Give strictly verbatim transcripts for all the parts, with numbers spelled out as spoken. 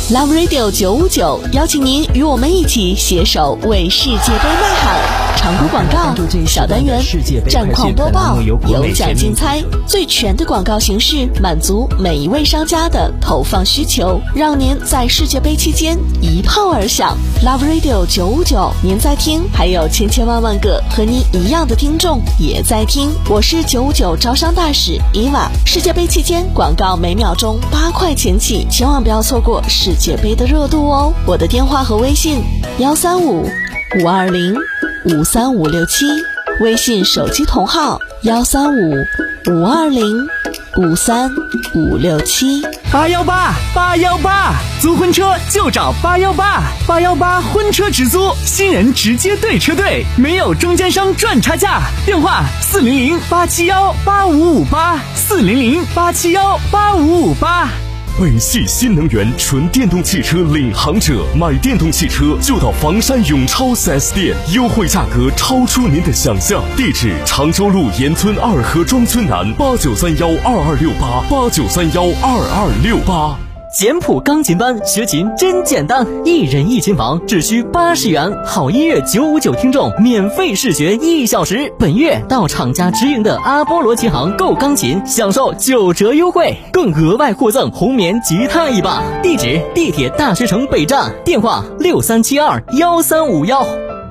Love Radio 九五九邀请您与我们一起携手为世界杯呐喊。常规广告小单元，战况播报，有奖竞猜，最全的广告形式，满足每一位商家的投放需求，让您在世界杯期间一炮而响。Love Radio 九五九，您在听，还有千千万万个和您一样的听众也在听。我是九五九招商大使伊娃。世界杯期间广告每秒钟八块钱起，千万不要错过世界杯的热度哦。我的电话和微信幺三五五二零五三五六七，微信手机同号幺三五五二零五三五六七。 八幺八八幺八，租婚车就找八幺八，八幺八婚车直租，新人直接对车队，没有中间商赚差价。电话四零零八七幺八五五八，四零零八七幺八五五八。 北汽新能源纯电动汽车领航者，买电动汽车就到房山永超 四 S 店，优惠价格超出您的想象。地址：常州路沿村二河庄村南，八九三幺二二六八，八九三幺二二六八。 简谱钢琴班学琴真简单，一人一琴房只需八十元，好音乐九五九听众免费试学一小时。本月到厂家直营的阿波罗琴行购钢琴，享受九折优惠，更额外获赠红棉吉他一把。地址：地铁大学城北站，电话六三七二幺三五幺。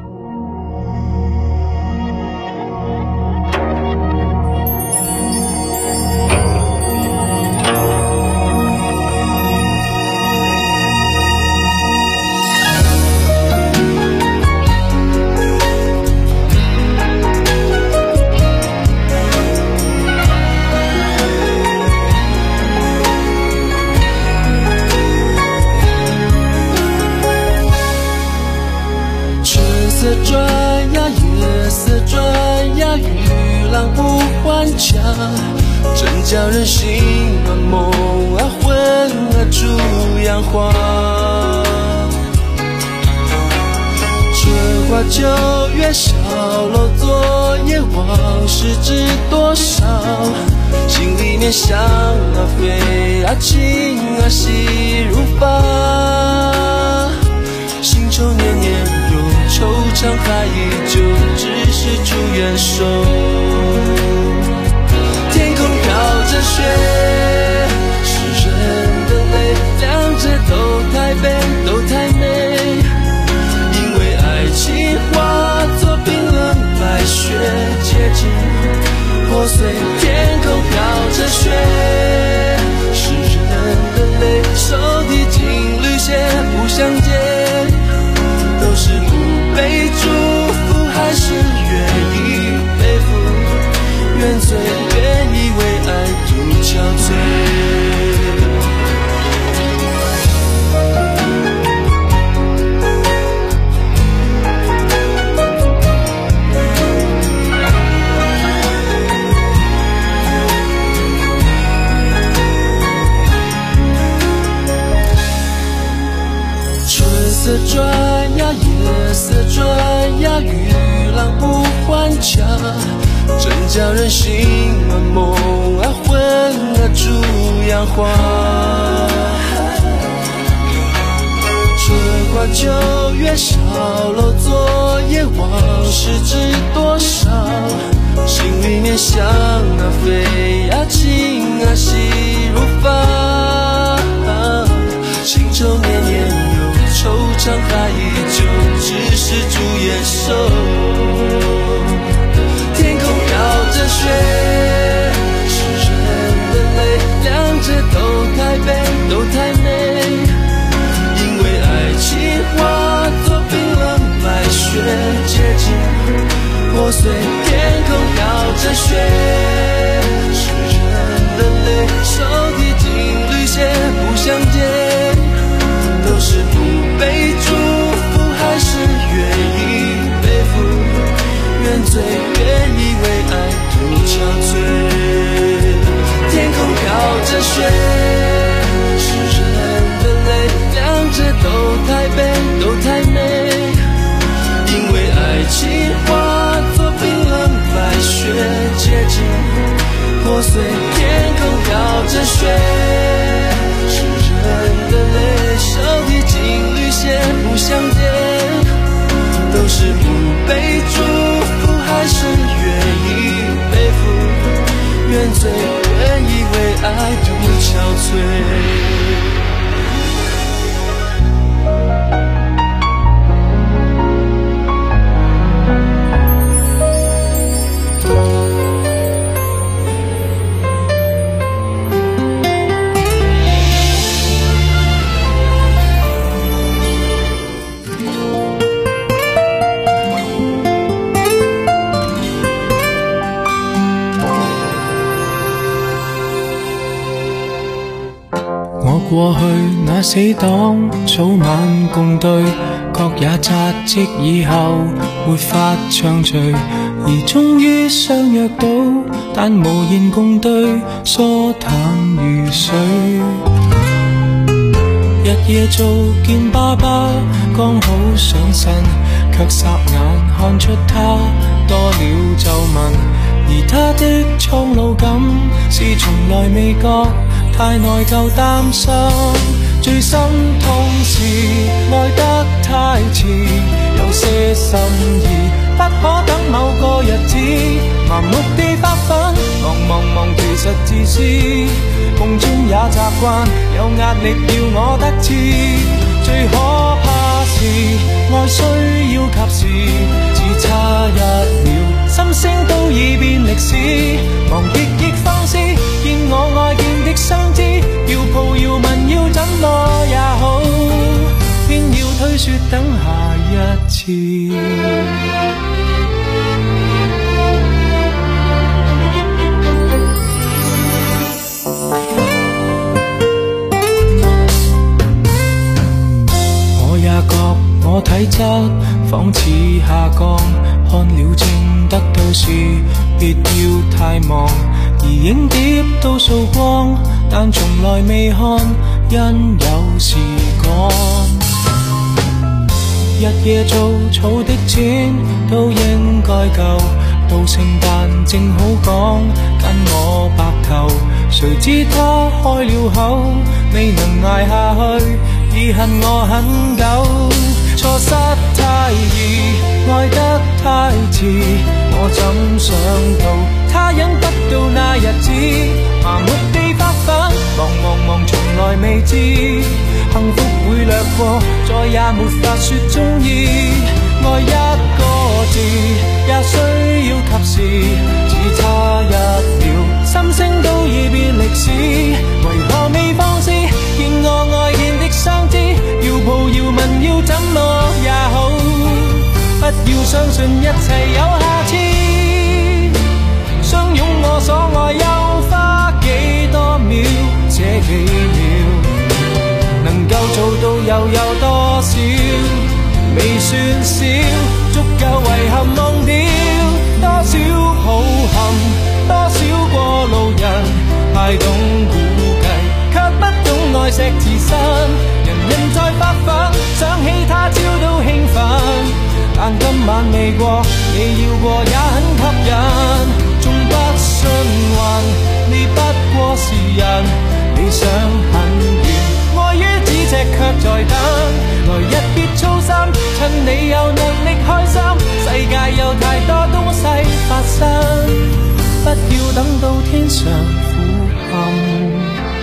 转呀，月色转呀，雨浪不还家，真叫人心啊梦啊魂啊逐样化。春花秋月小楼昨夜往事知多少，心里面想啊飞啊情啊细如发，新愁年年惆怅还依旧，只是祝愿手。天空飘着雪，是人的泪，两者都太悲，都太美。因为爱情化作冰冷白雪，结晶破碎。天空飘着雪，是人的泪，手提金缕鞋，不相见，都是被祝福还是愿意背负原罪，愿意为爱独憔悴。春色转呀，夜色转呀，雨浪不还家，真叫人心啊梦啊魂啊逐样化。春花秋月小楼昨夜往事知多少，心里面想啊飞啊情啊细如发，新愁年年惆怅还依旧，只是祝愿手。天空飘着雪，是人的泪，两者都太悲，都太美。因为爱情化作冰冷白雪，结晶破碎。天空飘着雪，是人的泪，手提金缕鞋，不相见，都是不被祝福还是愿意背负原罪，愿意为爱独憔悴。天空飘着雪，是人的泪，两者都太悲，都太美。因为爱情化作冰冷白雪，结晶破碎。天空飘着雪，是人的泪， 過去那死黨，早晚共對，各也扎職以後沒法暢聚，而終於相約到，但無言共對，疏淡如水。日夜做見爸爸，剛好上身，卻霎眼看出他多了皺紋，而他的蒼老感是從來未覺，太內疚擔心。最心痛是愛得太遲，有些心意不可等某個日子，盲目地發奮，忙忙忙其實自私，夢中也習慣，有壓力要我得志。最可怕是愛需要及時，只差一秒，心聲都已變歷史。忙極亦放肆，見我愛見的相知，要抱要問要怎麼也好，偏要推說等下一次。我體質仿似下降，看了症得到時別要太忙，而影碟都掃光，但從來未看，因有時趕。日夜做草的錢都應該夠，到聖誕正好講跟我白頭，誰知他開了口，未能捱下去，已恨我很久。錯失太易，愛得太遲，我怎想到他忍不到那日子，盲目地發奮，忙忙忙從來未知，幸福會掠過，再也沒法說中意。愛一個字也需要及時，只差一秒，心聲都已變歷史，為何未放肆？見我愛見的相知，要抱要問要怎麼也好，不要相信一切有下次。相擁我所愛又花幾多秒，這幾秒能夠做到又有多少？未算少，足夠遺憾忘掉多少抱憾，多少過路人太懂估計，卻不懂愛惜自身。人人在發奮，想起他朝都興奮，但今晚未過，你要過也很吸引。縱不信運，你不過是人，理想很遠，愛於咫尺卻在等。來日別操心，趁你有能力開心，世界有太多東西發生，不要等到天上苦陷。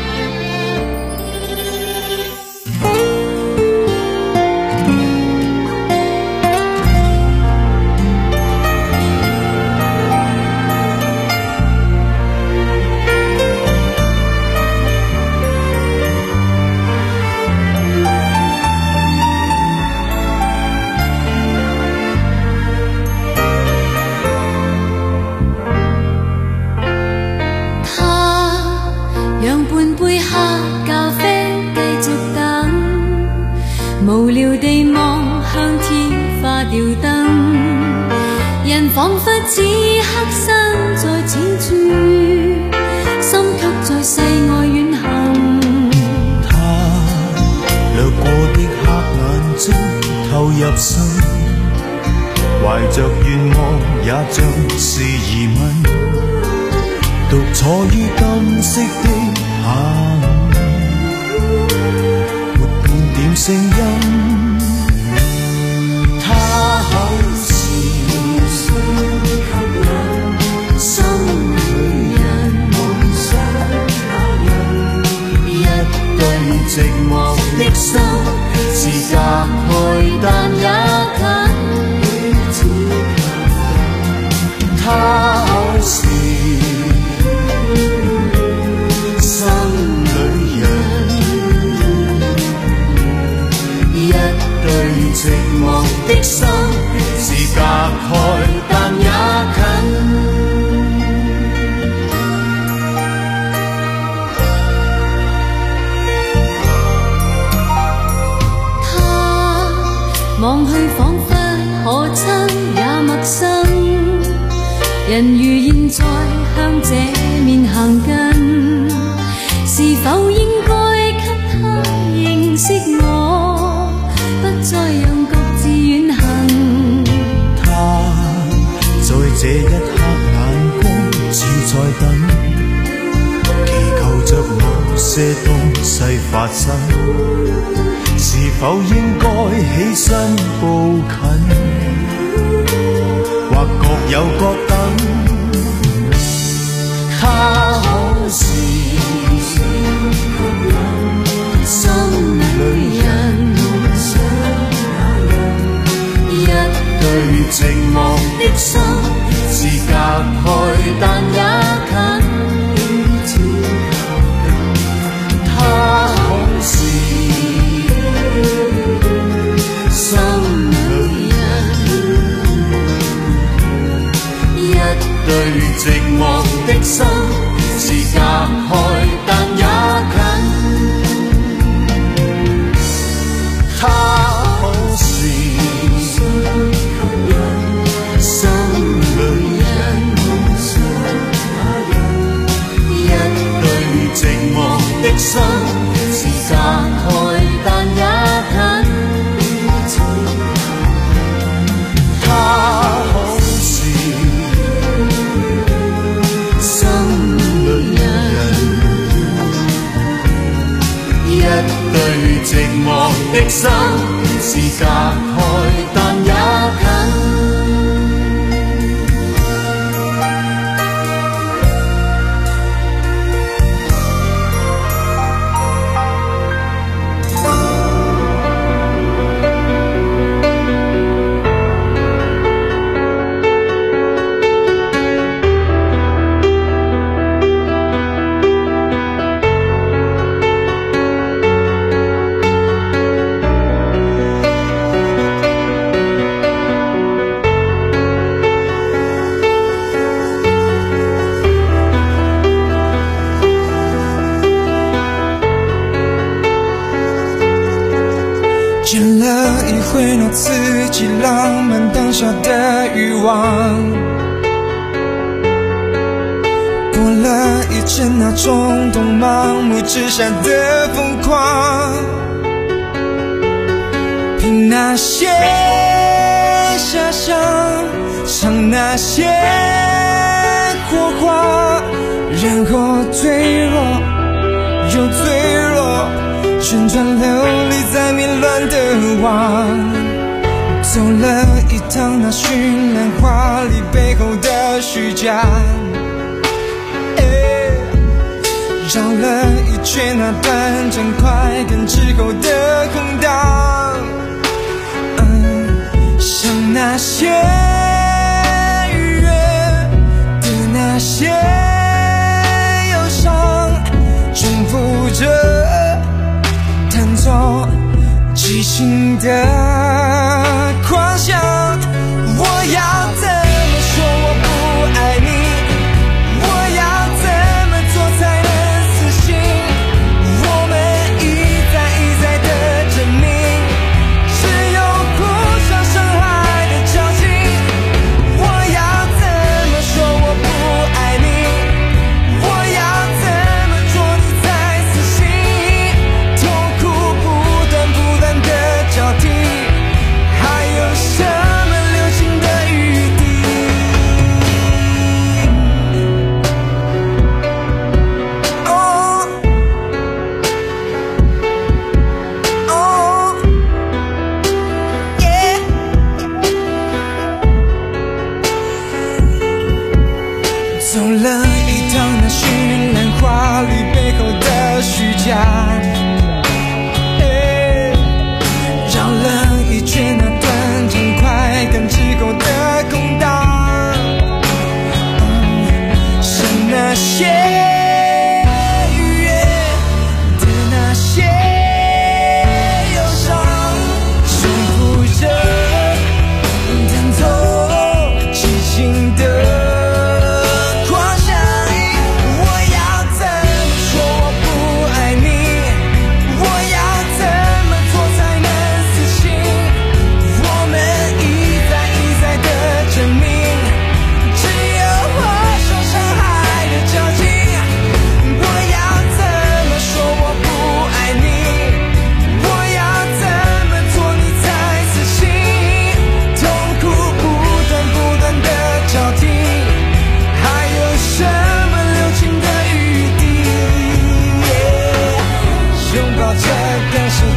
無聊地望向天花吊燈，人彷彿此刻身在此處，心卻在世外遠行。 他掠過的黑眼睛透入心，懷着願望也像是疑問，獨坐於金色的下午，沒半點聲音。他口是相吸引，心裏人夢想那人，一對寂寞的心是隔開但也近，只靠他口是心裏人，一對寂寞的心是隔開但也近。 望去仿佛可亲也陌生，人如現在向這面行近，是否應該給他認識我，不再讓各自遠行。 他在這一刻眼光似在等，祈求着某些東西發生，是否應該起身步近，或各有各等。他可是心裏人， 一對寂寞的心是隔開但也近。他可是心裏人，一對寂寞的心是隔開但也近。他可是心裏人，一對寂寞的心是隔開但也近。他可是心裏人，一對寂寞的心是隔開但也近。 见了一回那刺激浪漫当下的欲望，过了一阵那冲动盲目之下的疯狂，凭那些遐想，尝那些火花，然后坠落又坠落，旋转流离在迷乱的网，走了一趟那绚烂华丽背后的虚假，绕了一圈那短暂快感之后的空荡，嗯，像那些愉悦的那些忧伤，重复着弹奏激情的狂想。我要怎么说我不爱你？我要怎么做才能死心？我们一再一再的证明，只有互相伤害的交集。我要怎么说我不爱你？我要怎么做你才死心？痛苦不断不断的交替，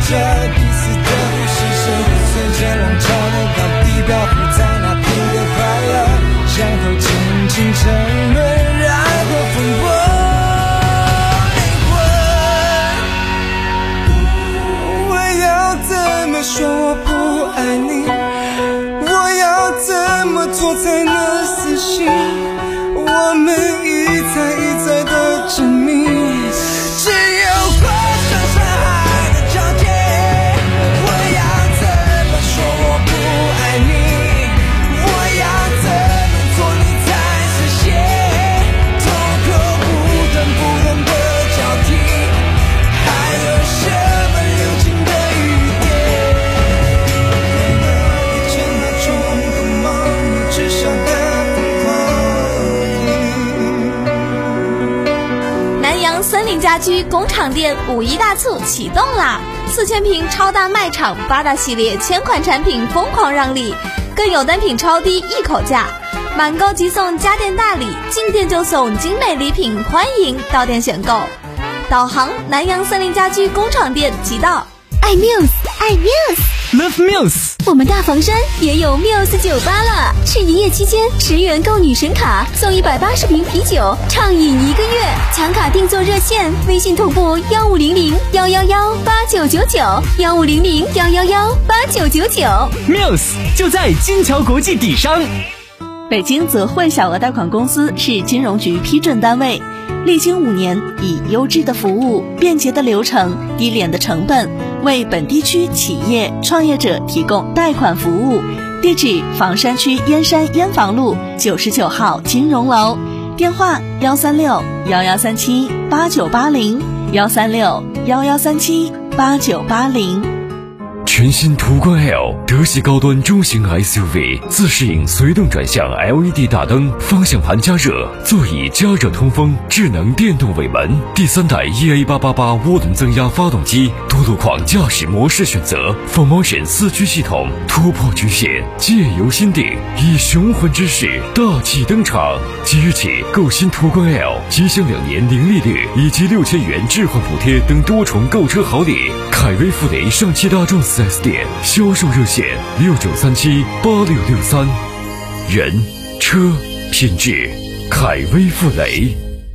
着彼此的呼吸声，随着浪潮的高低漂浮在那片的快乐，然后轻轻沉沦，然后风波灵魂。我要怎么说我不爱你？我要怎么做才能死心？我们一再一再的证明，只有跨上山海的交界。我要怎么说我不爱你？我要怎么做你才实现？痛苦不等不等的交替，还有什么留情的余地？一圈那种光芒，至少的森林家居工厂店五一大促启动啦！四千平超大卖场，八大系列千款产品疯狂让利，更有单品超低一口价，满购即送家电大礼，进店就送精美礼品，欢迎到店选购。导航南阳森林家居工厂店即到。 爱 Muse， 爱 Muse，Love Muse。 我们大房山也有 Muse 酒吧了，是营业期间十元购女神卡送一百八十瓶啤酒，畅饮一个月。抢卡定做热线，微信同步幺五零零幺幺幺八九九九幺五零零幺幺幺八九九九。 Muse 就在金桥国际底商。 北京泽汇小额贷款公司是金融局批准单位，历经五年，以优质的服务、便捷的流程、低廉的成本，为本地区企业创业者提供贷款服务。地址：房山区燕山燕房路九十九号金融楼，电话：幺三六幺幺三七八九八零幺三六幺幺三七八九八零。 全新途观 L 德系高端中型 S U V， 自适应随动转向 L E D 大灯，方向盘加热，座椅加热通风，智能电动尾门，第三代 E A 八八八 涡轮增压发动机，多路况驾驶模式选择 ，four motion 四驱系统，突破局限，借由心定，以雄浑之势大气登场。即日起购新途观 L， 即享两年零利率以及六千元置换补贴等多重购车好礼。凯威富雷上汽大众四 S 店销售热线六九三七八六六三，人车品质，凯威富雷。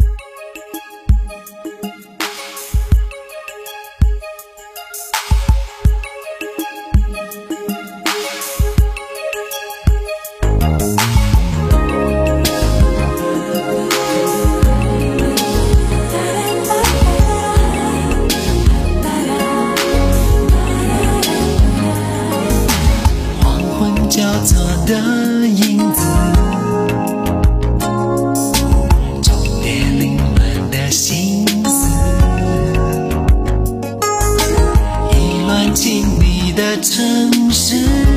交错的影子，重叠凌乱的心思，意乱情迷的城市，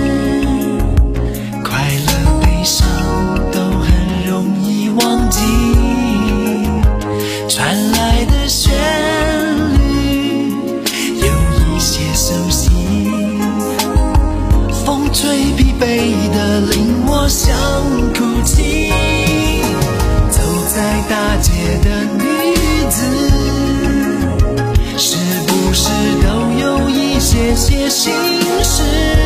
快乐悲伤都很容易忘记，传来的旋律有一些熟悉，风吹疲惫的令我想哭泣，走在大街的女子，是不是都有一些些心事？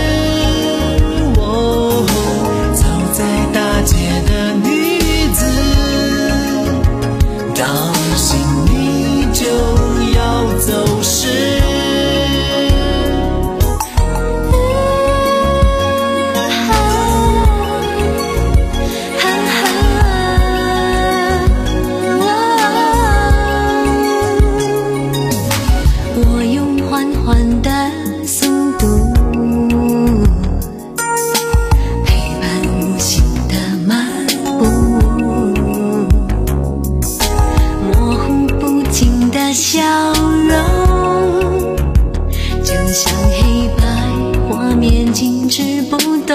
哦，走在大街的女子，当心你就要走时。笑容就像黑白画面静止不动，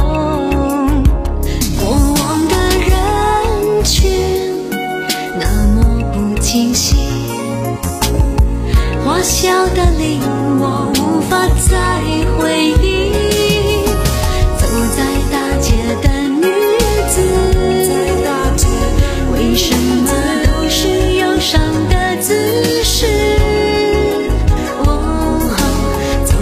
过往的人群那么不清晰，花笑的令我无法再回忆，走在大街的女子，为什么都是忧伤的姿势？哦，走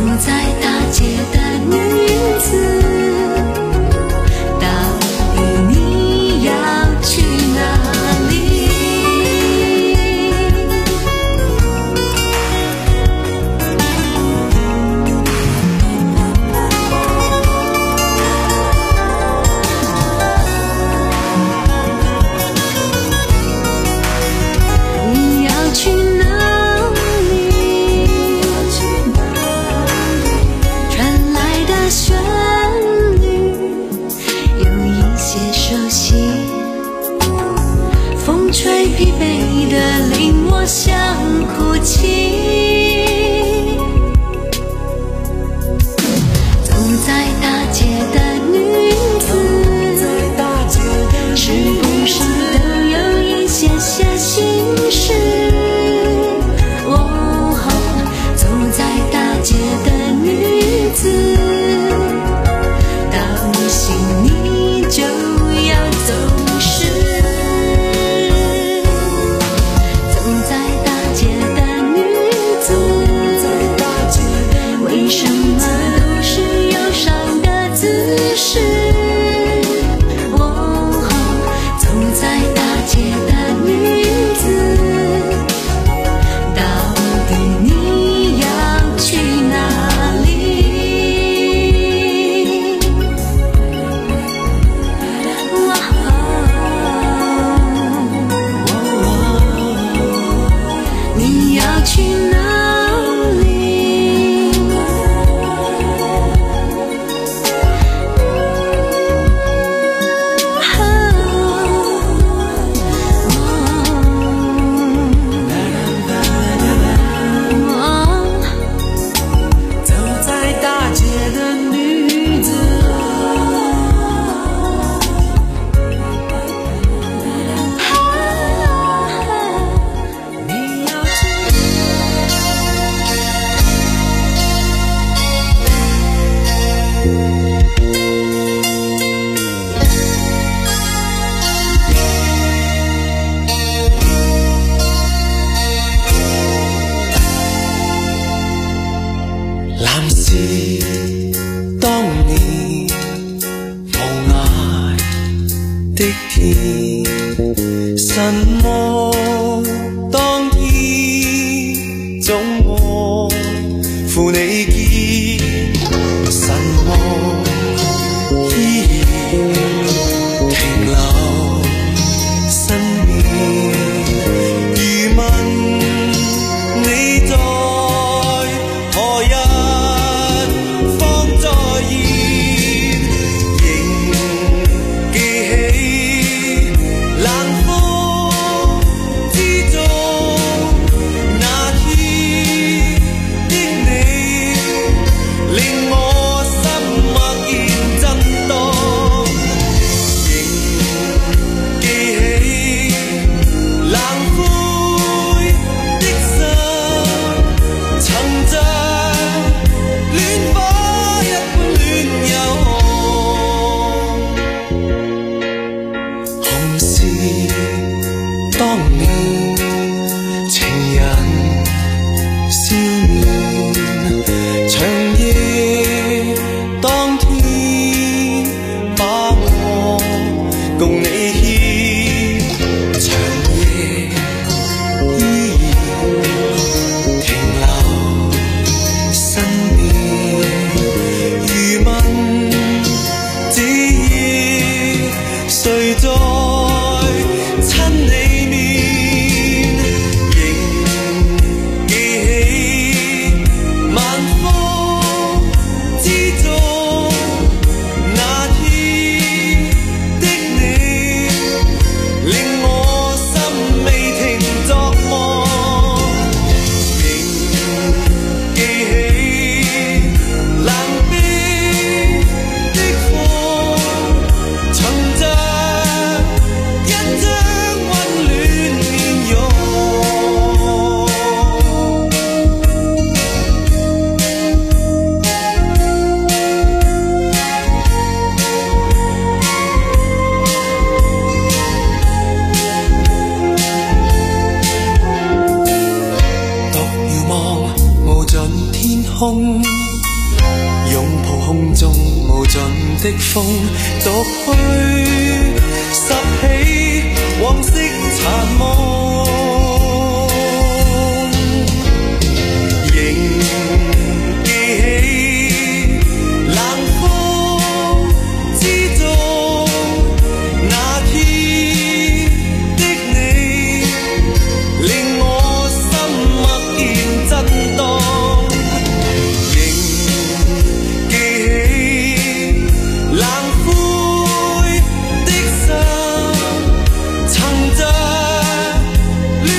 曾着戀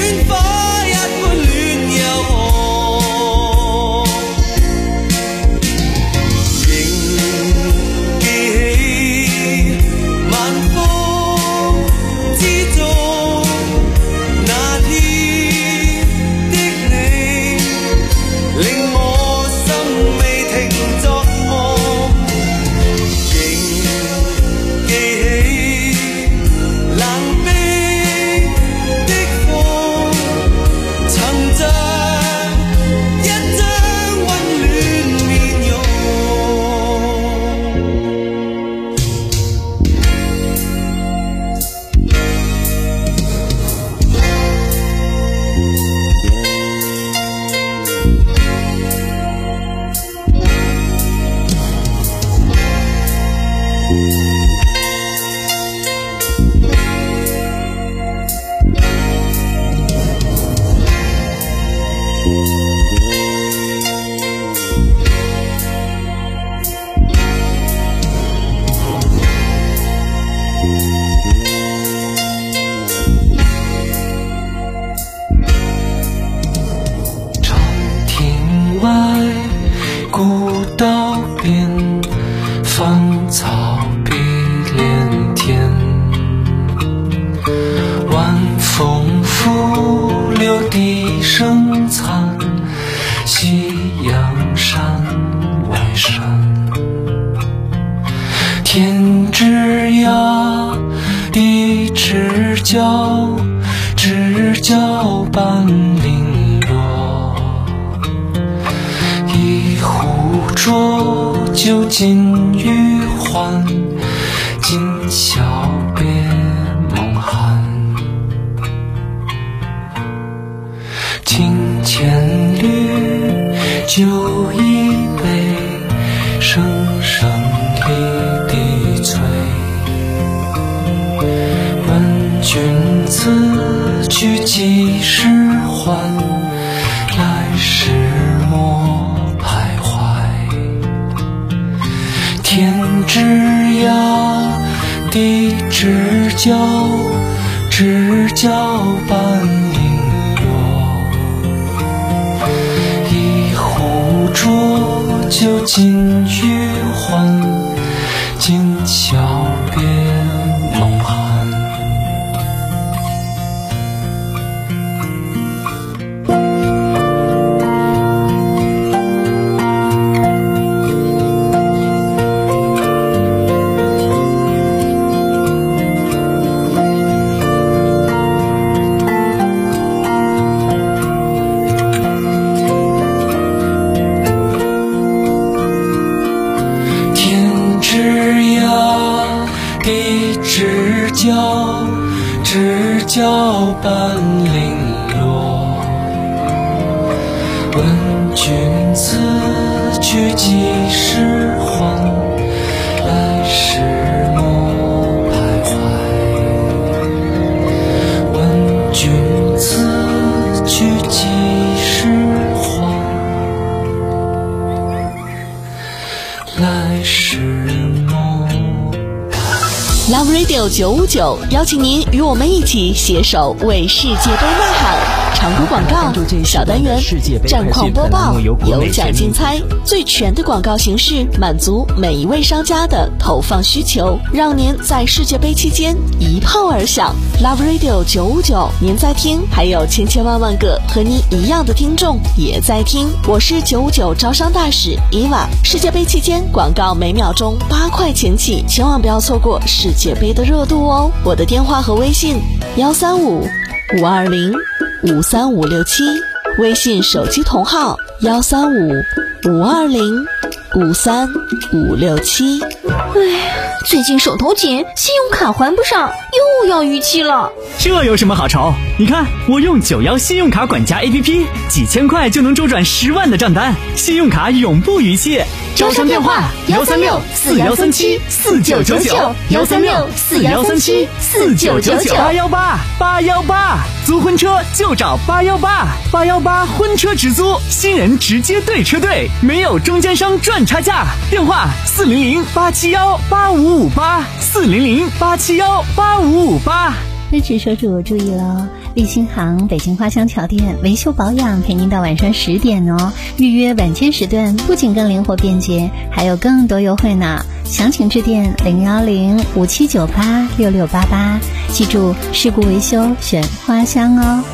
Love Radio 九五九邀请您与我们一起携手为世界杯呐喊。常规广告、小单元、战况播报、有奖竞猜，最全的广告形式，满足每一位商家的投放需求，让您在世界杯期间一炮而响。Love Radio 九五九，您在听，还有千千万万个和您一样的听众也在听。我是九五九招商大使伊娃。世界杯期间广告每秒钟八块钱起，千万不要错过世界杯的热度哦。我的电话和微信幺三五五二零五三五六七，微信手机同号幺三五五二零五三五六七。 哎，最近手头紧，信用卡还不上，又要逾期了。 这有什么好愁？你看我用九幺信用卡管家 A P P， 几千块就能周转十万的账单，信用卡永不逾期。 招商电话幺三六四幺三七四九九九，幺三六四幺三七四九九九。 八幺八八幺八，租婚车就找八幺八，八幺八婚车直租，新人直接对车队，没有中间商赚差价。电话四零零八七幺八五五八，四零零八七幺八五五八。 支持车主注意了，立新行北京花乡桥店维修保养陪您到晚上十点哦。预约晚间时段不仅更灵活便捷，还有更多优惠呢。详情致电零幺零五七九八六六八八，记住事故维修选花乡哦。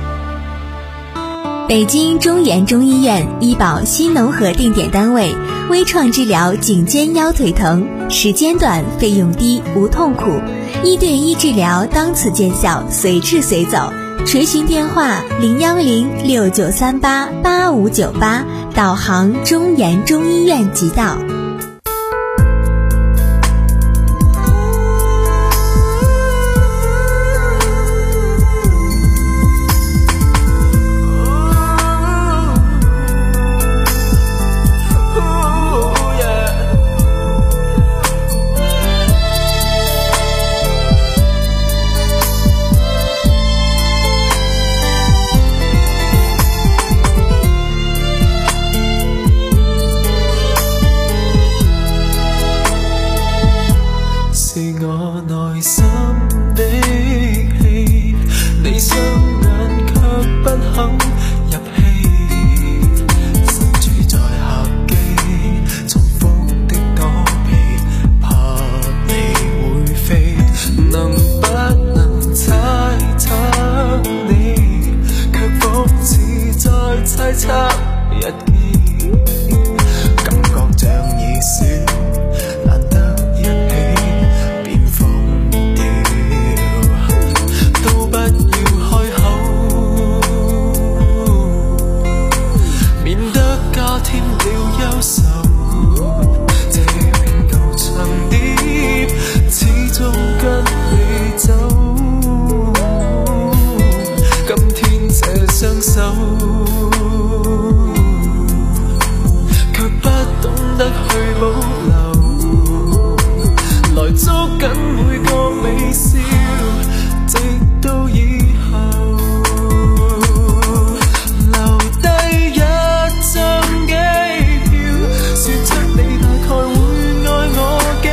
北京中研中医院医保新农合定点单位，微创治疗颈肩腰腿疼，时间短，费用低，无痛苦，一对一治疗当此见效，随治随走。垂询电话零幺零六九三八八五九八，导航中研中医院即到。 肯入戲，身處在客機，重複的躲避，怕你會飛，能不能猜測你，卻仿似在猜測日記，感覺像已選，難得一起便放掉，都不要開口，免得加添了憂愁。這片舊長碟始終跟你走，今天這雙手卻不懂得去保留，來捉緊每個微笑，直到以後留低一張機票，說出你大概會愛我幾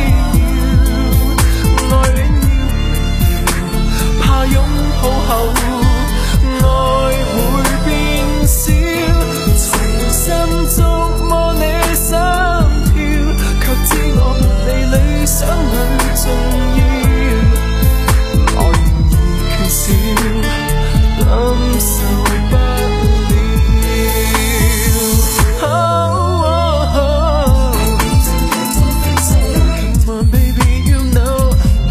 秒，愛戀要明了，怕擁抱後愛會變少，重新觸摸你心跳，卻知我離理想很重要，我願意缺少，感受不了。Oh, oh, oh. Come on, baby, you know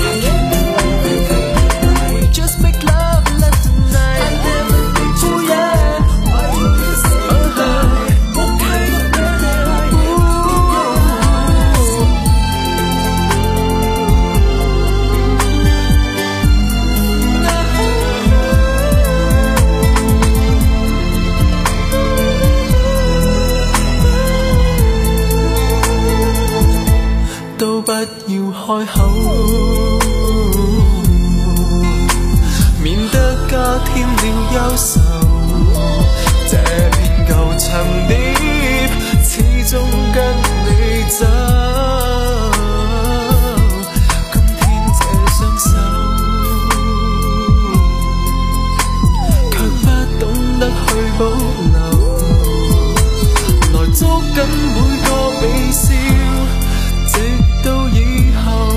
we just make love left tonight. Oh yeah, uh-huh. Ooh. 都不要開口，免得加添了憂愁。這片舊長碟始終跟你走，今天這雙手卻不懂得去保留，來捉緊每個微笑，直到以後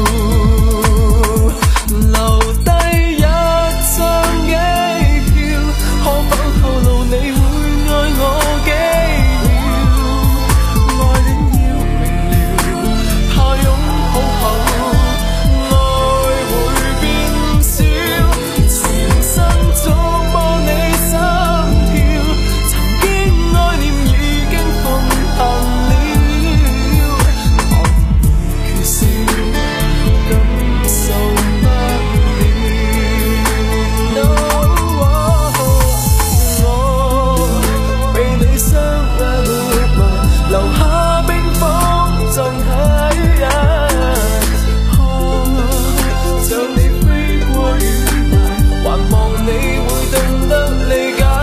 留低一張機票，可否透露你會愛我幾秒，愛戀要明了，怕擁抱後愛會變少，重新觸摸你心跳，曾經愛念已經奉行了，缺少感受不了。我被你傷了嗎？留下冰封狀態，像你飛過雨帶，還望你會懂得理解。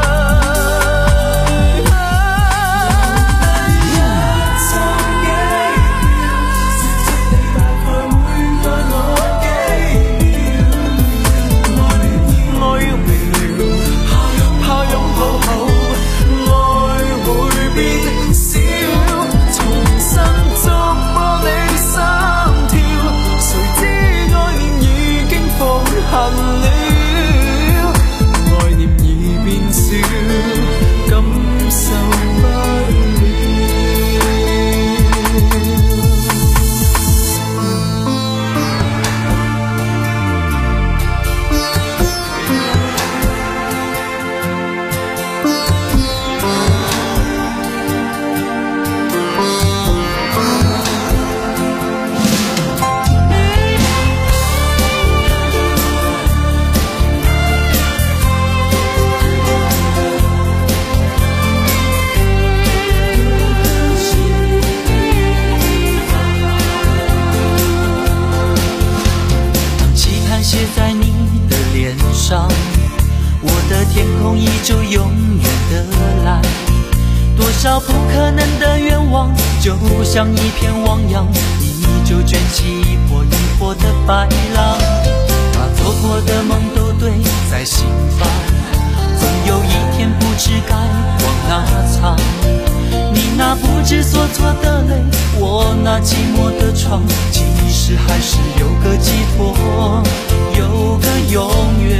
就像一片汪洋，依旧卷起一波一波的白浪，把做过的梦都堆在心房， 总有一天不知该往哪藏。你那不知所措的泪，我那寂寞的床，其实还是有个寄托，有个永远，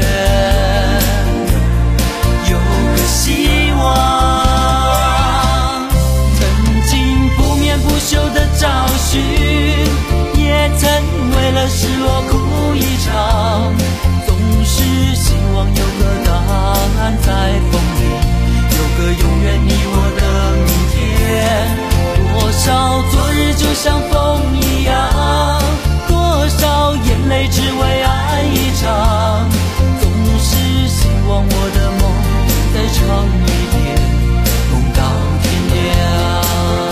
有个希望。曾经不眠不休的找寻，也曾为了失落哭一场，总是希望有个答案在风里，有个永远你我的明天。多少昨日就像风一样，多少眼泪只为爱一场，总是希望我的梦再长一点，梦到天亮。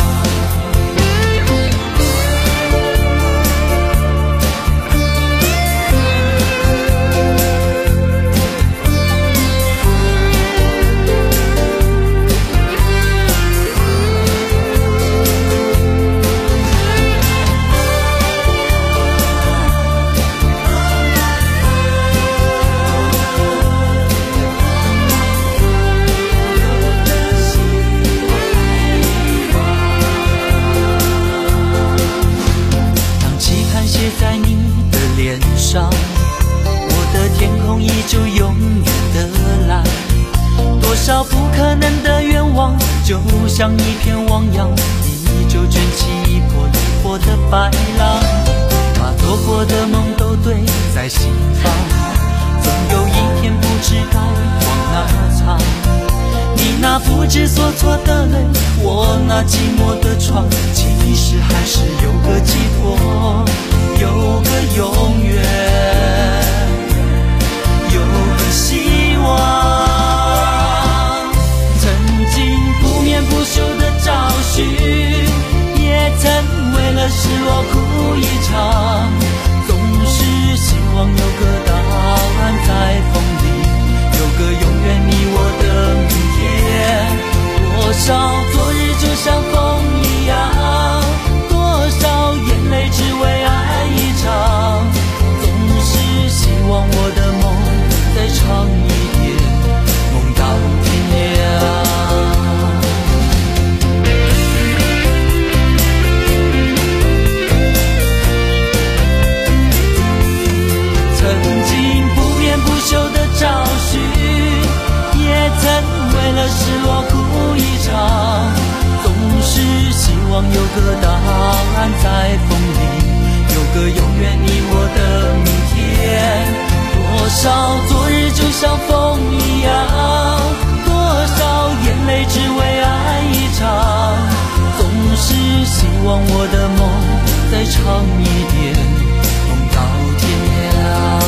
在你的脸上，我的天空依旧永远的蓝，多少不可能的愿望，就像一片汪洋，依旧卷起一波一波的白浪，把做过的梦都堆在心房，总有一天不知该往哪藏。你那不知所措的泪，我那寂寞的床，其实还是有个寄托，有个永远，有个希望。曾经不眠不休的找寻，也曾为了失落哭一场，总是希望有个答案在风里，有个永远你我的明天。多少昨日就像风一样，多少眼泪只为爱一场，总是希望我的梦再长一点，梦到天亮。曾经不眠不休的找寻，也曾为了失落哭一场，总是希望有个答案在风里，有个永远你我的明天。多少昨日就像风一样，多少眼泪只为爱一场，总是希望我的梦再长一点，梦到天亮。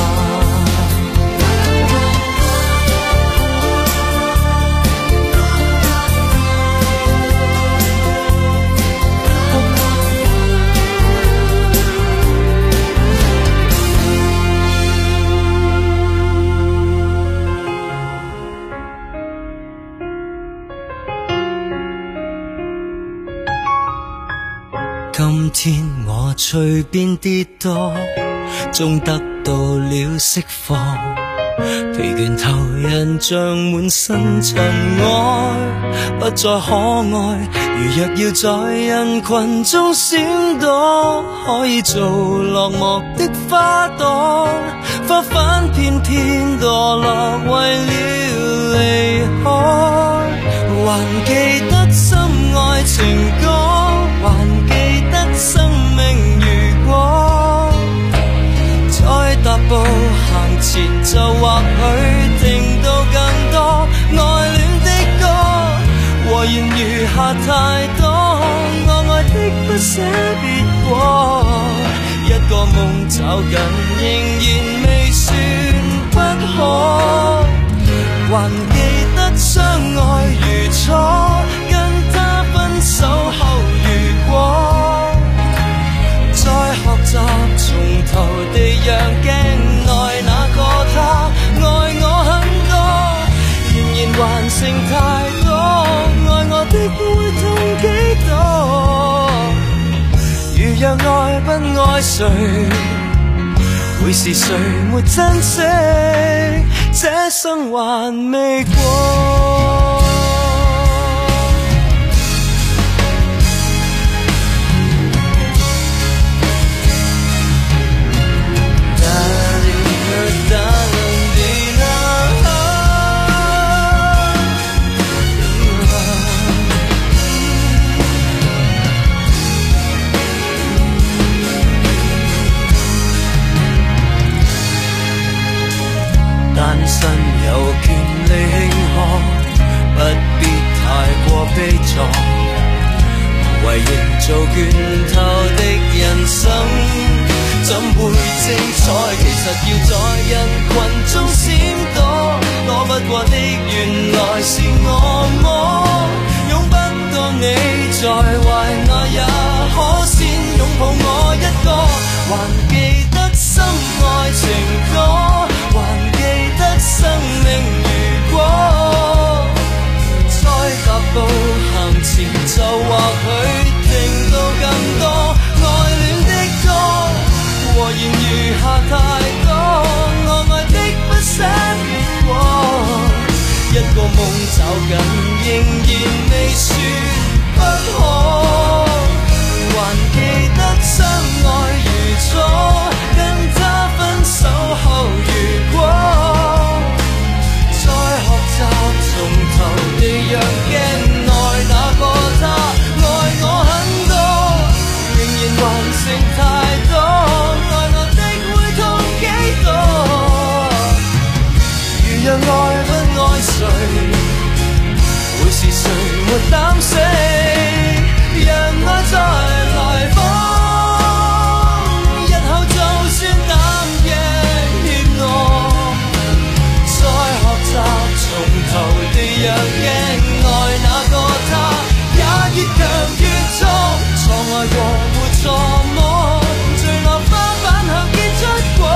今天我隨便跌墮，終得到了釋放，疲倦頭人像滿身塵埃，不再可愛。如若要在人群中閃躲，可以做落寞的花朵，花瓣偏偏墮落，為了離開。還記得深愛情歌，還記得生命如果，再踏步行前就或許聽到更多愛戀的歌，和弦餘下太多，我愛的不捨別過，一個夢找緊仍然未算不可，還記得相愛如初，跟他分手後如果，再學習從頭地讓鏡內那個他愛我很多，仍然還剩太多，愛我的會痛幾多，如若愛不愛誰，會是誰沒珍惜， 這生還未過。單身有權利慶賀，不必太過悲壯，無謂營造倦透的人生，怎會精彩？其實要在人群中閃躲，躲不過的原來是我麼？擁不到你在懷內也可先擁抱我一個，還記得深愛情歌，還記得生命如果再踏步行前，就或許聽到更多愛戀的歌，和言餘下太多，我愛的不捨越過，一個夢找緊仍然未說不可，還記得相愛如初，跟他分手後如果再學習從頭地讓鏡內那個他愛我很多，仍然還剩太多，愛我的會痛幾多，如若愛不愛誰，會是誰沒膽死，讓愛再來訪，日後就算膽贏怯我，再學習從頭地讓鏡內那個他也越強越壯，錯愛過沒錯麼，墜落花瓣後結出果，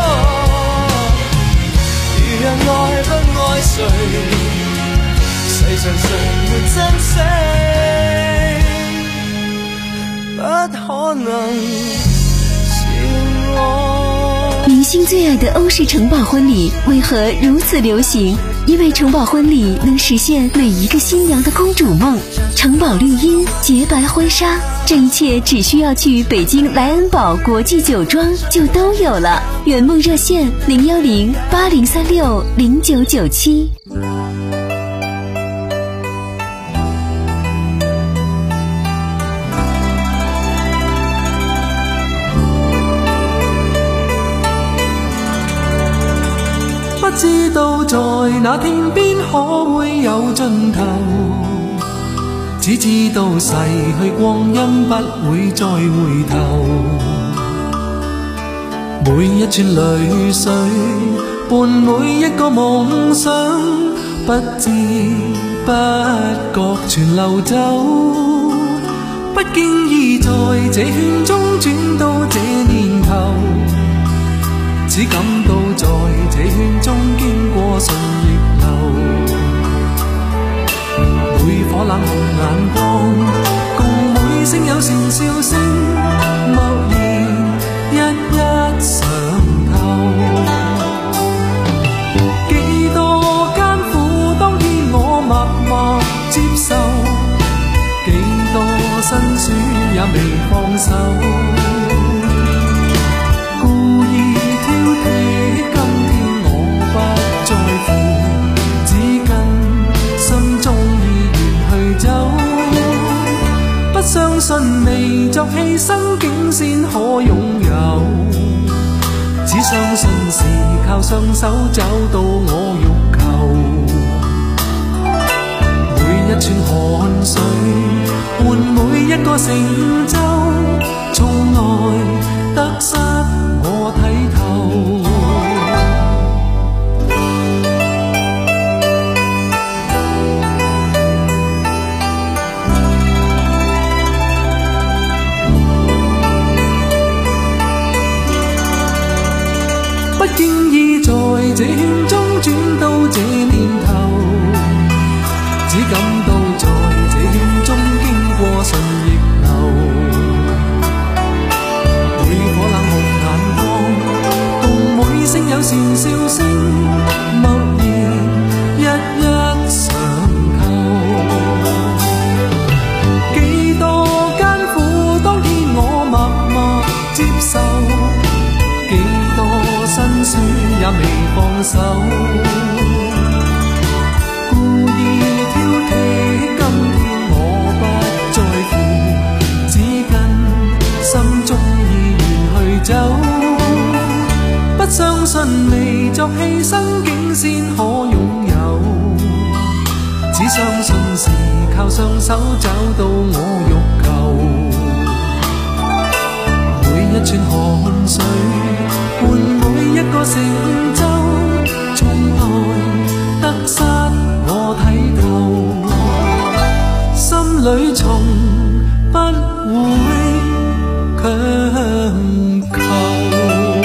如若愛不愛誰，世上誰沒珍惜，不可能是我。 明星最爱的欧式城堡婚礼为何如此流行？因为城堡婚礼能实现每一个新娘的公主梦。城堡绿荫、洁白婚纱，这一切只需要去北京莱恩堡国际酒庄就都有了。圆梦热线零幺零八零三六零九九七。 不知道在那天邊可會有盡頭，只知道逝去光陰不會再回頭，每一串淚水伴每一個夢想，不知不覺全流走，不經意在這圈中轉到這年頭，只感到在這圈中經過順逆流，每顆冷酷眼光，共每聲友善笑聲，默然一一嘗透。幾多艱苦當天我默默接受，幾多辛酸也未放手。相信未作犧牲竟先可擁有，只相信是靠雙手找到我欲求，每一串汗水換每一個成就，從來得失我睇透。經已在這圈中轉到這年頭，只感到在這圈中經過順逆流，每顆冷酷眼光，共每聲友善笑聲，默然也未放手，故意挑剔，今天我不在乎，只跟心中意願去走，不相信未作犧牲竟先可擁有，只相信是靠雙手找到我欲求。每一串汗水換每一個成就，從來得失我睇透，心裏從不會強求。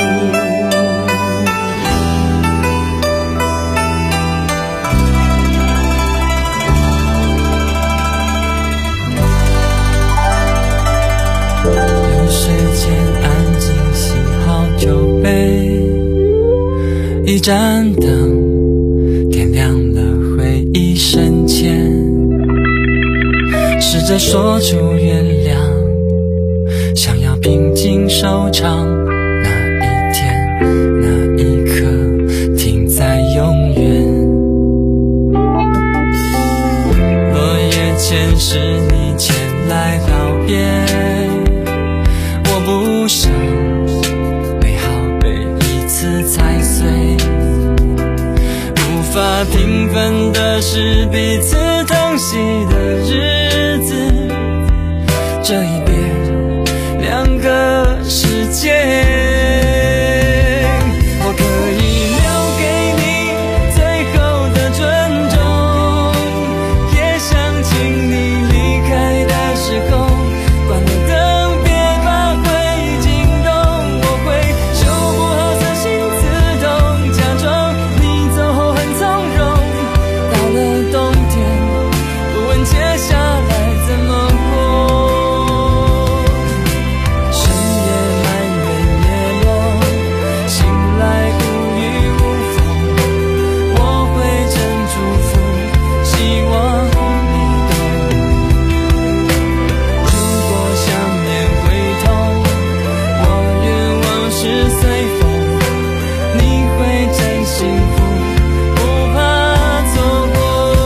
酒杯，一盏灯点亮了回忆深浅，试着说出原谅，想要平静收场，那一天那一刻停在永远。落叶前是你前来道别，我不想踩碎，无法平分的是彼此疼惜的日子，这一别两个世界，我可以留给你最后的尊重，也想请你离开的时候关了灯，别把回忆惊动，我会修补好自心自动，假装你走后很从容，到了冬天不问接下来怎么过，深夜埋怨叶落，醒来无雨无风，我会真祝福，希望你懂，如果想念会痛，我愿往事随风，你会真幸福，不怕错过。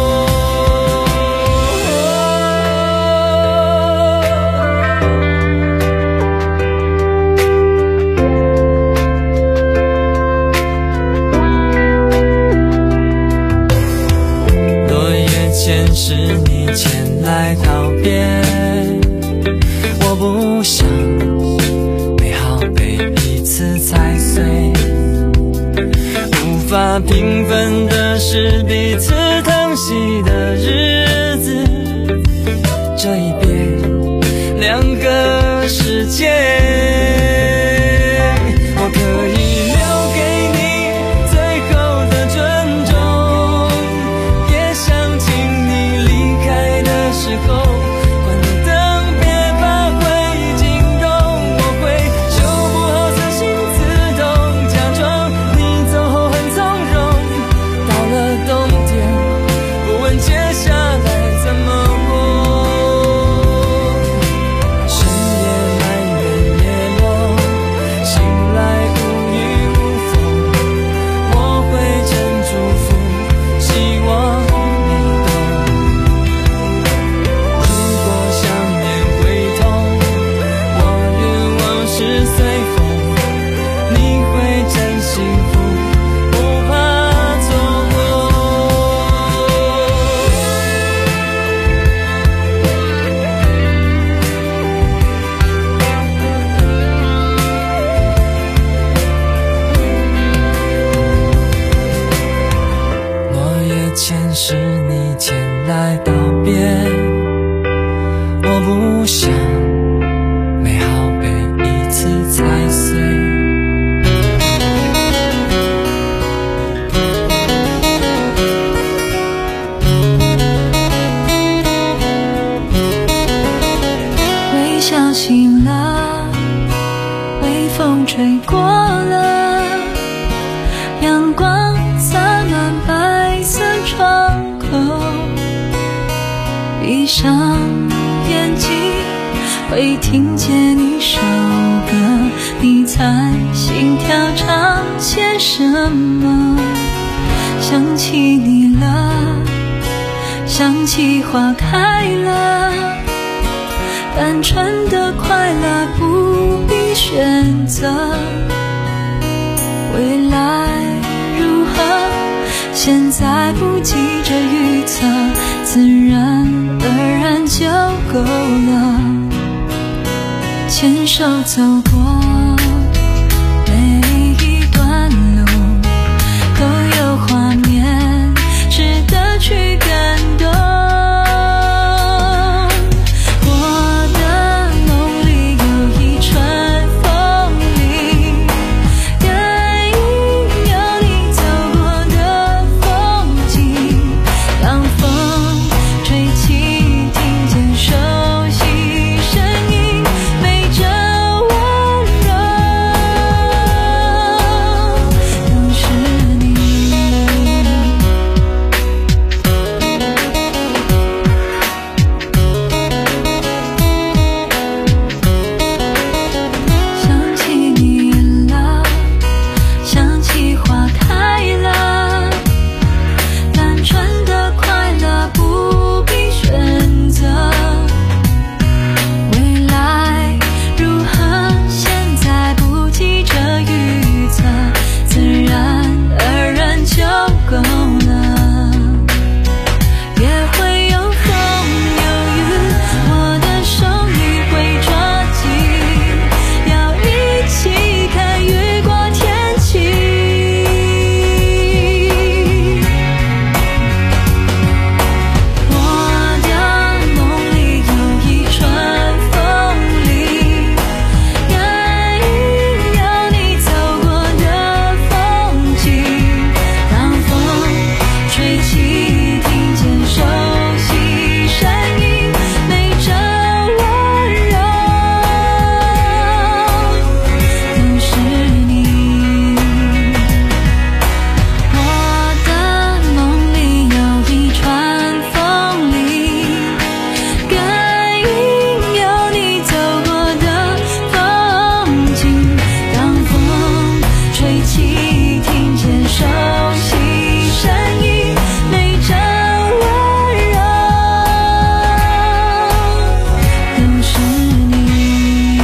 落叶前是你前来道别，我不想美好被彼此踩碎，无法平分的是彼此疼惜的日子，这一别两个世界，我可以留给你最后的尊重，也想请你离开的时候关了灯，别把回忆惊动，我会修补好自心自动，假装你走后很从容，到了冬天不问接下来怎么过，深夜埋怨叶落，醒来无雨无风，我会真祝福，希望你懂，如果想念会痛，我愿往事随风，你会真幸福，不怕错过。落叶前是你前来道别，我不想美好被一次踩碎。微笑醒了，微风吹过了，阳光洒满白色窗口，闭上眼睛会听见一首歌， 你猜心跳常些什么？想起你了，想起花开了，单纯的快乐不必选择。未来如何，现在不急着预测，自然而然就够了。牵手走过每一段路，都有画面值得去感动。我的梦里有一串风铃，感应有你走过的风景。当风吹起，听见熟悉声音，每着温柔，都是你。想起你了，想起花开了，单纯的快乐不必选择。未来如何，现在不急着预测，自然而然就够了。也会有风有雨，我的手你会抓紧，要一起看雨过天晴。我的梦里有一串风铃，感应有你走过的风景。当风吹起，听见熟悉声音，每着温柔，都是你。我的梦里有一串风铃，感应有你走过的风景。当风吹起，听见熟悉声音，每着温柔，都是你。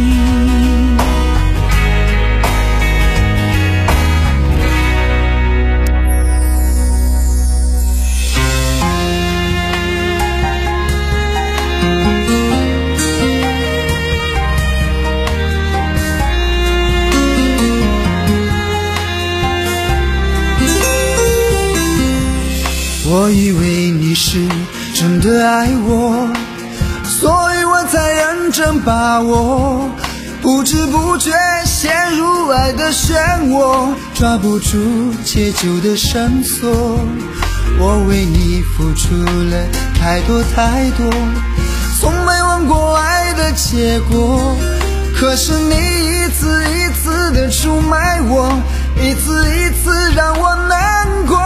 我以为你是真的爱我，所以我才认真把握，不知不觉陷入爱的漩涡，抓不住解救的绳索。我为你付出了太多太多，从没问过爱的结果，可是你一次一次的出卖我，一次一次让我难过。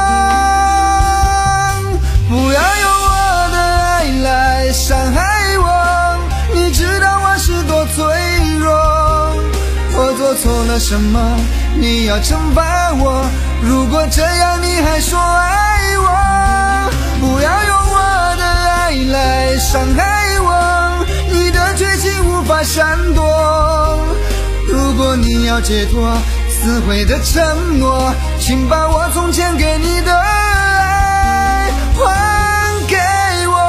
不要用我的爱来伤害我，你知道我是多脆弱。我做错了什么？你要惩罚我？如果这样你还说爱我，不要用我的爱来伤害我，你的绝情无法闪躲。如果你要解脱撕毁的承诺，请把我从前给你的爱还给我。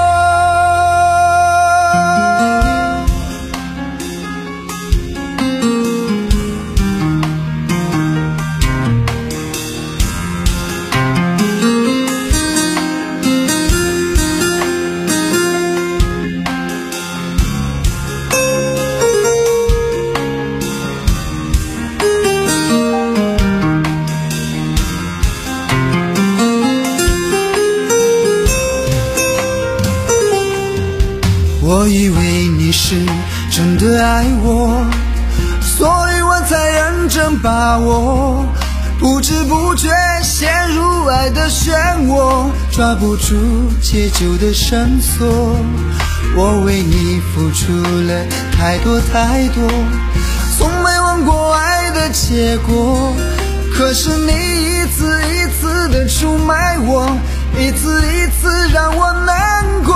我以为你是真的爱我，所以我才认真把握，不知不觉陷入爱的漩涡，抓不住解救的绳索。 我为你付出了太多太多，从没问过爱的结果，可是你一次一次的出卖我，一次一次让我难过。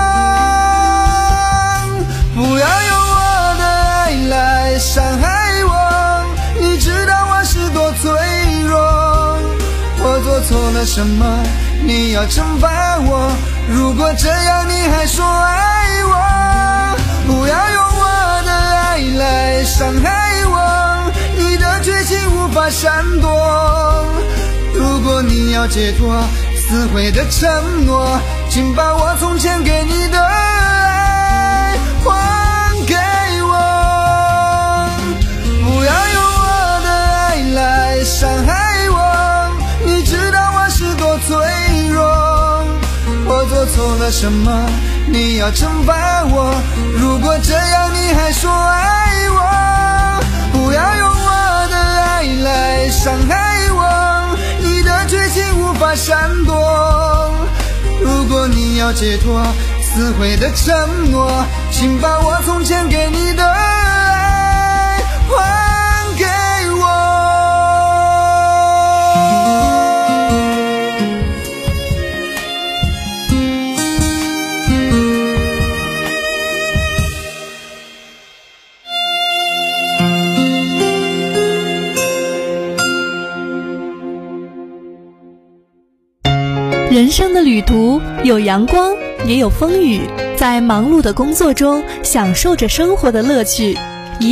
不要用我的爱来伤害我，你知道我是多脆弱，我做错了什么你要惩罚我，如果这样你还说爱我，不要用我的爱来伤害我，你的绝情无法闪躲，如果你要解脱撕毁的承诺，请把我从前给你的爱还给我，不要用我的爱来伤害我，你知道我是多脆弱，我做错了什么你要惩罚我，如果这样你还说爱我，不要用我的爱来伤害我，你的绝情无法闪躲，如果你要解脱撕毁的承诺，请把我从前给你的爱还给我。 人生的旅途有阳光也有风雨，在忙碌的工作中享受着生活的乐趣，